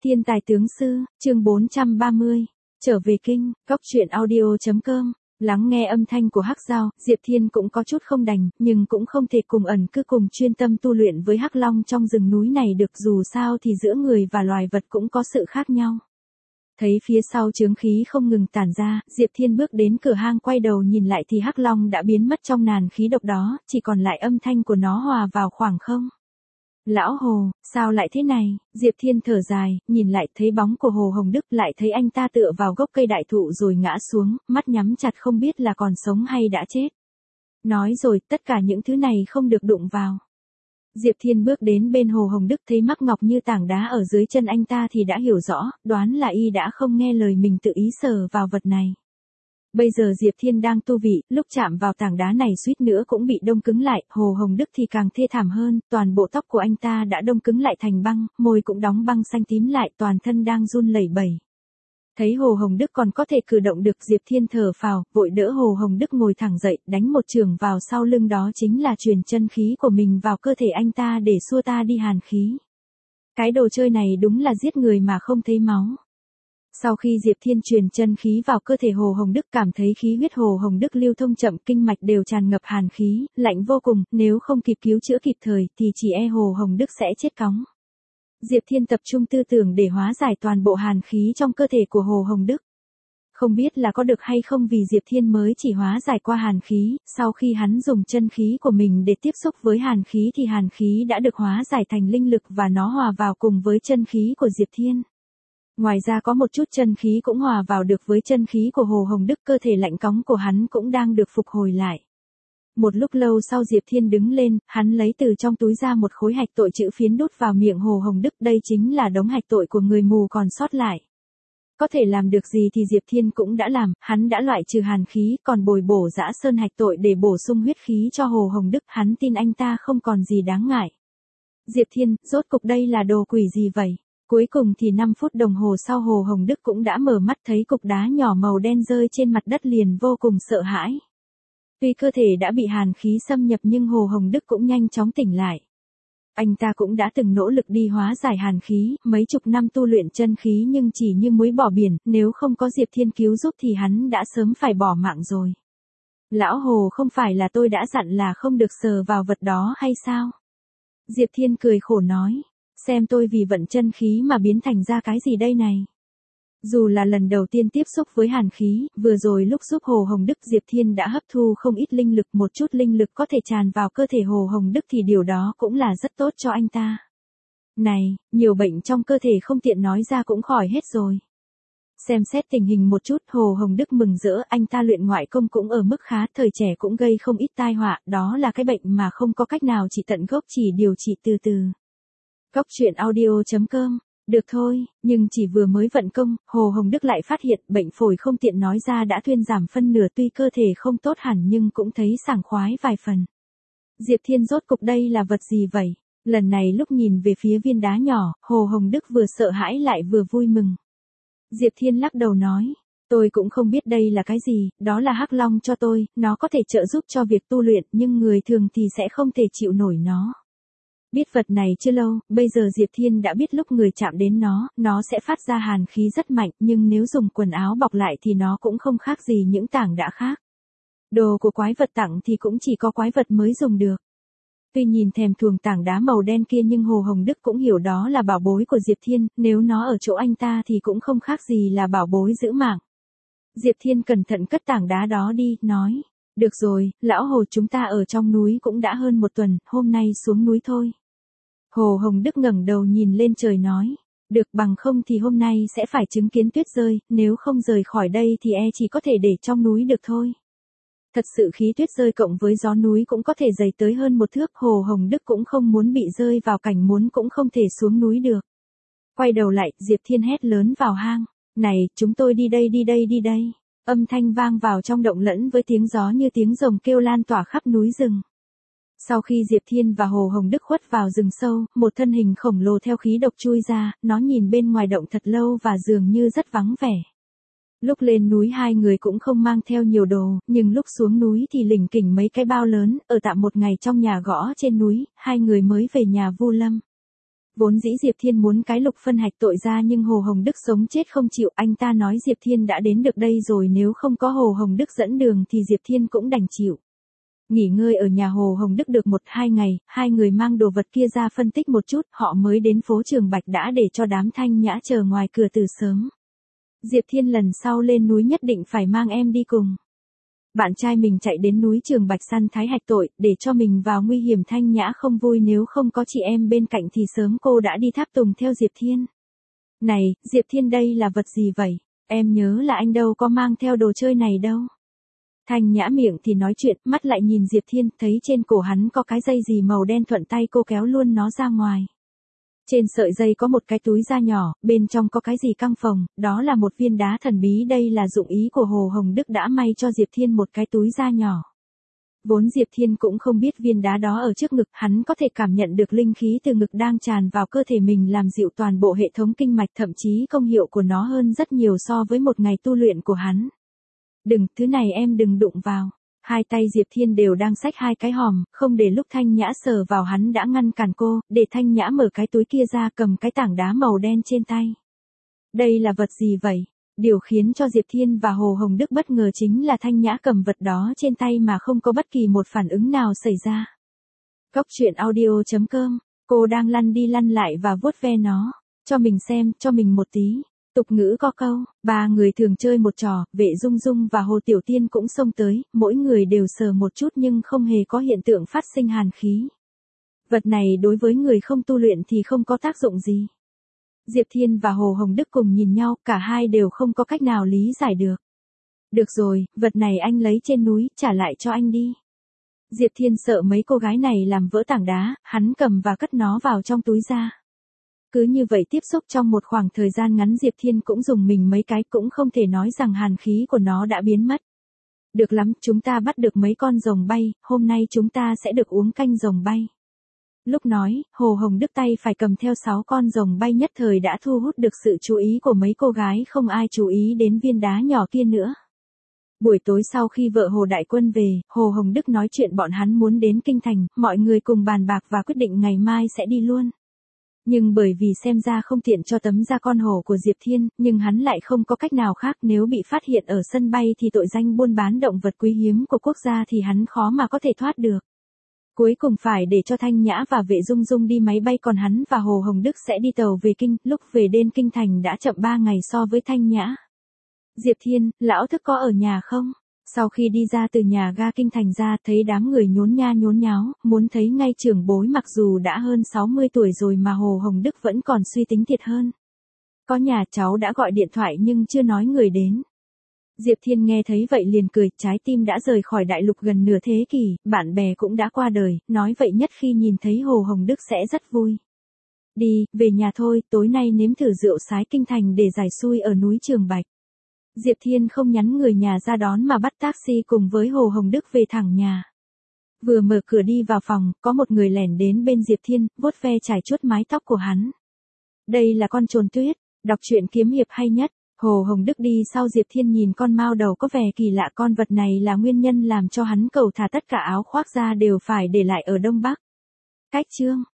Thiên tài tướng sư, chương 430, trở về kinh, góc truyện audio.com, lắng nghe âm thanh của Hắc Dao, Diệp Thiên cũng có chút không đành, nhưng cũng không thể cùng ẩn cứ cùng chuyên tâm tu luyện với Hắc Long trong rừng núi này được, dù sao thì giữa người và loài vật cũng có sự khác nhau. Thấy phía sau chướng khí không ngừng tản ra, Diệp Thiên bước đến cửa hang quay đầu nhìn lại thì Hắc Long đã biến mất trong nàn khí độc đó, chỉ còn lại âm thanh của nó hòa vào khoảng không. Lão Hồ, sao lại thế này? Diệp Thiên thở dài, nhìn lại thấy bóng của Hồ Hồng Đức, lại thấy anh ta tựa vào gốc cây đại thụ rồi ngã xuống, mắt nhắm chặt không biết là còn sống hay đã chết. Nói rồi, tất cả những thứ này không được đụng vào. Diệp Thiên bước đến bên Hồ Hồng Đức thấy mắc ngọc như tảng đá ở dưới chân anh ta thì đã hiểu rõ, đoán là y đã không nghe lời mình tự ý sờ vào vật này. Bây giờ Diệp Thiên đang tu vị, lúc chạm vào tảng đá này suýt nữa cũng bị đông cứng lại, Hồ Hồng Đức thì càng thê thảm hơn, toàn bộ tóc của anh ta đã đông cứng lại thành băng, môi cũng đóng băng xanh tím lại, toàn thân đang run lẩy bẩy. Thấy Hồ Hồng Đức còn có thể cử động được, Diệp Thiên thở phào, vội đỡ Hồ Hồng Đức ngồi thẳng dậy, đánh một chưởng vào sau lưng, đó chính là truyền chân khí của mình vào cơ thể anh ta để xua ta đi hàn khí. Cái đồ chơi này đúng là giết người mà không thấy máu. Sau khi Diệp Thiên truyền chân khí vào cơ thể Hồ Hồng Đức, cảm thấy khí huyết Hồ Hồng Đức lưu thông chậm, kinh mạch đều tràn ngập hàn khí, lạnh vô cùng, nếu không kịp cứu chữa kịp thời thì chỉ e Hồ Hồng Đức sẽ chết cóng. Diệp Thiên tập trung tư tưởng để hóa giải toàn bộ hàn khí trong cơ thể của Hồ Hồng Đức. Không biết là có được hay không, vì Diệp Thiên mới chỉ hóa giải qua hàn khí, sau khi hắn dùng chân khí của mình để tiếp xúc với hàn khí thì hàn khí đã được hóa giải thành linh lực và nó hòa vào cùng với chân khí của Diệp Thiên. Ngoài ra có một chút chân khí cũng hòa vào được với chân khí của Hồ Hồng Đức, cơ thể lạnh cóng của hắn cũng đang được phục hồi lại. Một lúc lâu sau Diệp Thiên đứng lên, hắn lấy từ trong túi ra một khối hạch tội chữ phiến đút vào miệng Hồ Hồng Đức, đây chính là đống hạch tội của người mù còn sót lại. Có thể làm được gì thì Diệp Thiên cũng đã làm, hắn đã loại trừ hàn khí, còn bồi bổ dã sơn hạch tội để bổ sung huyết khí cho Hồ Hồng Đức, hắn tin anh ta không còn gì đáng ngại. Diệp Thiên, rốt cục đây là đồ quỷ gì vậy? Cuối cùng thì 5 phút đồng hồ sau Hồ Hồng Đức cũng đã mở mắt, thấy cục đá nhỏ màu đen rơi trên mặt đất liền vô cùng sợ hãi. Tuy cơ thể đã bị hàn khí xâm nhập nhưng Hồ Hồng Đức cũng nhanh chóng tỉnh lại. Anh ta cũng đã từng nỗ lực đi hóa giải hàn khí, mấy chục năm tu luyện chân khí nhưng chỉ như muối bỏ biển, nếu không có Diệp Thiên cứu giúp thì hắn đã sớm phải bỏ mạng rồi. Lão Hồ, không phải là tôi đã dặn là không được sờ vào vật đó hay sao? Diệp Thiên cười khổ nói. Xem tôi vì vận chân khí mà biến thành ra cái gì đây này. Dù là lần đầu tiên tiếp xúc với hàn khí, vừa rồi lúc giúp Hồ Hồng Đức Diệp Thiên đã hấp thu không ít linh lực, một chút linh lực có thể tràn vào cơ thể Hồ Hồng Đức thì điều đó cũng là rất tốt cho anh ta. Này, nhiều bệnh trong cơ thể không tiện nói ra cũng khỏi hết rồi. Xem xét tình hình một chút, Hồ Hồng Đức mừng rỡ, anh ta luyện ngoại công cũng ở mức khá, thời trẻ cũng gây không ít tai họa, đó là cái bệnh mà không có cách nào trị tận gốc, chỉ điều trị từ từ. Góc truyện audio.com, được thôi, nhưng chỉ vừa mới vận công, Hồ Hồng Đức lại phát hiện bệnh phổi không tiện nói ra đã thuyên giảm phân nửa, tuy cơ thể không tốt hẳn nhưng cũng thấy sảng khoái vài phần. Diệp Thiên, rốt cục đây là vật gì vậy? Lần này lúc nhìn về phía viên đá nhỏ, Hồ Hồng Đức vừa sợ hãi lại vừa vui mừng. Diệp Thiên lắc đầu nói, tôi cũng không biết đây là cái gì, đó là Hắc Long cho tôi, nó có thể trợ giúp cho việc tu luyện nhưng người thường thì sẽ không thể chịu nổi nó. Biết vật này chưa lâu, bây giờ Diệp Thiên đã biết lúc người chạm đến nó sẽ phát ra hàn khí rất mạnh, nhưng nếu dùng quần áo bọc lại thì nó cũng không khác gì những tảng đá khác. Đồ của quái vật tặng thì cũng chỉ có quái vật mới dùng được. Tuy nhìn thèm thuồng tảng đá màu đen kia nhưng Hồ Hồng Đức cũng hiểu đó là bảo bối của Diệp Thiên, nếu nó ở chỗ anh ta thì cũng không khác gì là bảo bối giữ mạng. Diệp Thiên cẩn thận cất tảng đá đó đi, nói, được rồi, lão Hồ, chúng ta ở trong núi cũng đã hơn 1 tuần, hôm nay xuống núi thôi. Hồ Hồng Đức ngẩng đầu nhìn lên trời nói, được, bằng không thì hôm nay sẽ phải chứng kiến tuyết rơi, nếu không rời khỏi đây thì chỉ có thể để trong núi được thôi. Thật sự khí tuyết rơi cộng với gió núi cũng có thể dày tới hơn 1 thước, Hồ Hồng Đức cũng không muốn bị rơi vào cảnh muốn cũng không thể xuống núi được. Quay đầu lại, Diệp Thiên hét lớn vào hang, này, chúng tôi đi đây đi đây đi đây. Âm thanh vang vào trong động lẫn với tiếng gió như tiếng rồng kêu lan tỏa khắp núi rừng. Sau khi Diệp Thiên và Hồ Hồng Đức khuất vào rừng sâu, một thân hình khổng lồ theo khí độc chui ra, nó nhìn bên ngoài động thật lâu và dường như rất vắng vẻ. Lúc lên núi hai người cũng không mang theo nhiều đồ, nhưng lúc xuống núi thì lỉnh kỉnh mấy cái bao lớn, ở tạm một ngày trong nhà gõ trên núi, hai người mới về nhà Vu Lâm. Vốn dĩ Diệp Thiên muốn cái Lục phân hạch tội ra nhưng Hồ Hồng Đức sống chết không chịu, anh ta nói Diệp Thiên đã đến được đây rồi, nếu không có Hồ Hồng Đức dẫn đường thì Diệp Thiên cũng đành chịu. Nghỉ ngơi ở nhà Hồ Hồng Đức được 1-2 ngày, hai người mang đồ vật kia ra phân tích một chút, họ mới đến phố Trường Bạch đã để cho đám Thanh Nhã chờ ngoài cửa từ sớm. Diệp Thiên lần sau lên núi nhất định phải mang em đi cùng. Bạn trai mình chạy đến núi Trường Bạch săn thái hạch tội, để cho mình vào nguy hiểm. Thanh Nhã không vui, nếu không có chị em bên cạnh thì sớm cô đã đi tháp tùng theo Diệp Thiên. Này, Diệp Thiên đây là vật gì vậy? Em nhớ là anh đâu có mang theo đồ chơi này đâu. Thanh Nhã miệng thì nói chuyện, mắt lại nhìn Diệp Thiên, thấy trên cổ hắn có cái dây gì màu đen, thuận tay cô kéo luôn nó ra ngoài. Trên sợi dây có một cái túi da nhỏ, bên trong có cái gì căng phồng, đó là một viên đá thần bí, đây là dụng ý của Hồ Hồng Đức đã may cho Diệp Thiên một cái túi da nhỏ. Vốn Diệp Thiên cũng không biết viên đá đó ở trước ngực, hắn có thể cảm nhận được linh khí từ ngực đang tràn vào cơ thể mình làm dịu toàn bộ hệ thống kinh mạch, thậm chí công hiệu của nó hơn rất nhiều so với một ngày tu luyện của hắn. Đừng, thứ này em đừng đụng vào. Hai tay Diệp Thiên đều đang xách hai cái hòm, không để lúc Thanh Nhã sờ vào hắn đã ngăn cản cô, để Thanh Nhã mở cái túi kia ra, cầm cái tảng đá màu đen trên tay. Đây là vật gì vậy? Điều khiến cho Diệp Thiên và Hồ Hồng Đức bất ngờ chính là Thanh Nhã cầm vật đó trên tay mà không có bất kỳ một phản ứng nào xảy ra. Cốc truyện audio.com, cô đang lăn đi lăn lại và vuốt ve nó. Cho mình xem, cho mình một tí. Tục ngữ có câu, ba người thường chơi một trò, Vệ Dung Dung và Hồ Tiểu Tiên cũng xông tới, mỗi người đều sờ một chút nhưng không hề có hiện tượng phát sinh hàn khí. Vật này đối với người không tu luyện thì không có tác dụng gì. Diệp Thiên và Hồ Hồng Đức cùng nhìn nhau, cả hai đều không có cách nào lý giải được. Được rồi, vật này anh lấy trên núi, trả lại cho anh đi. Diệp Thiên sợ mấy cô gái này làm vỡ tảng đá, hắn cầm và cất nó vào trong túi ra. Cứ như vậy tiếp xúc trong một khoảng thời gian ngắn, Diệp Thiên cũng dùng mình mấy cái, cũng không thể nói rằng hàn khí của nó đã biến mất. Được lắm, chúng ta bắt được mấy con rồng bay, hôm nay chúng ta sẽ được uống canh rồng bay. Lúc nói, Hồ Hồng Đức tay phải cầm theo 6 con rồng bay nhất thời đã thu hút được sự chú ý của mấy cô gái, không ai chú ý đến viên đá nhỏ kia nữa. Buổi tối sau khi vợ Hồ Đại Quân về, Hồ Hồng Đức nói chuyện bọn hắn muốn đến Kinh Thành, mọi người cùng bàn bạc và quyết định ngày mai sẽ đi luôn. Nhưng bởi vì xem ra không tiện cho tấm da con hổ của Diệp Thiên, nhưng hắn lại không có cách nào khác, nếu bị phát hiện ở sân bay thì tội danh buôn bán động vật quý hiếm của quốc gia thì hắn khó mà có thể thoát được. Cuối cùng phải để cho Thanh Nhã và Vệ Dung Dung đi máy bay, còn hắn và Hồ Hồng Đức sẽ đi tàu về kinh, lúc về đến Kinh Thành đã chậm 3 ngày so với Thanh Nhã. Diệp Thiên, lão Thức có ở nhà không? Sau khi đi ra từ nhà ga Kinh Thành ra, thấy đám người nhốn nha nhốn nháo, muốn thấy ngay trưởng bối, mặc dù đã hơn 60 tuổi rồi mà Hồ Hồng Đức vẫn còn suy tính thiệt hơn. Có nhà, cháu đã gọi điện thoại nhưng chưa nói người đến. Diệp Thiên nghe thấy vậy liền cười, trái tim đã rời khỏi đại lục gần nửa thế kỷ, bạn bè cũng đã qua đời, nói vậy nhất khi nhìn thấy Hồ Hồng Đức sẽ rất vui. Đi, về nhà thôi, tối nay nếm thử rượu sái Kinh Thành để giải xui ở núi Trường Bạch. Diệp Thiên không nhắn người nhà ra đón mà bắt taxi cùng với Hồ Hồng Đức về thẳng nhà. Vừa mở cửa đi vào phòng, có một người lẻn đến bên Diệp Thiên, vuốt ve chải chuốt mái tóc của hắn. Đây là con trồn tuyết, đọc truyện kiếm hiệp hay nhất. Hồ Hồng Đức đi sau Diệp Thiên nhìn con mao đầu có vẻ kỳ lạ, con vật này là nguyên nhân làm cho hắn cầu thả tất cả áo khoác ra đều phải để lại ở Đông Bắc. Cách chương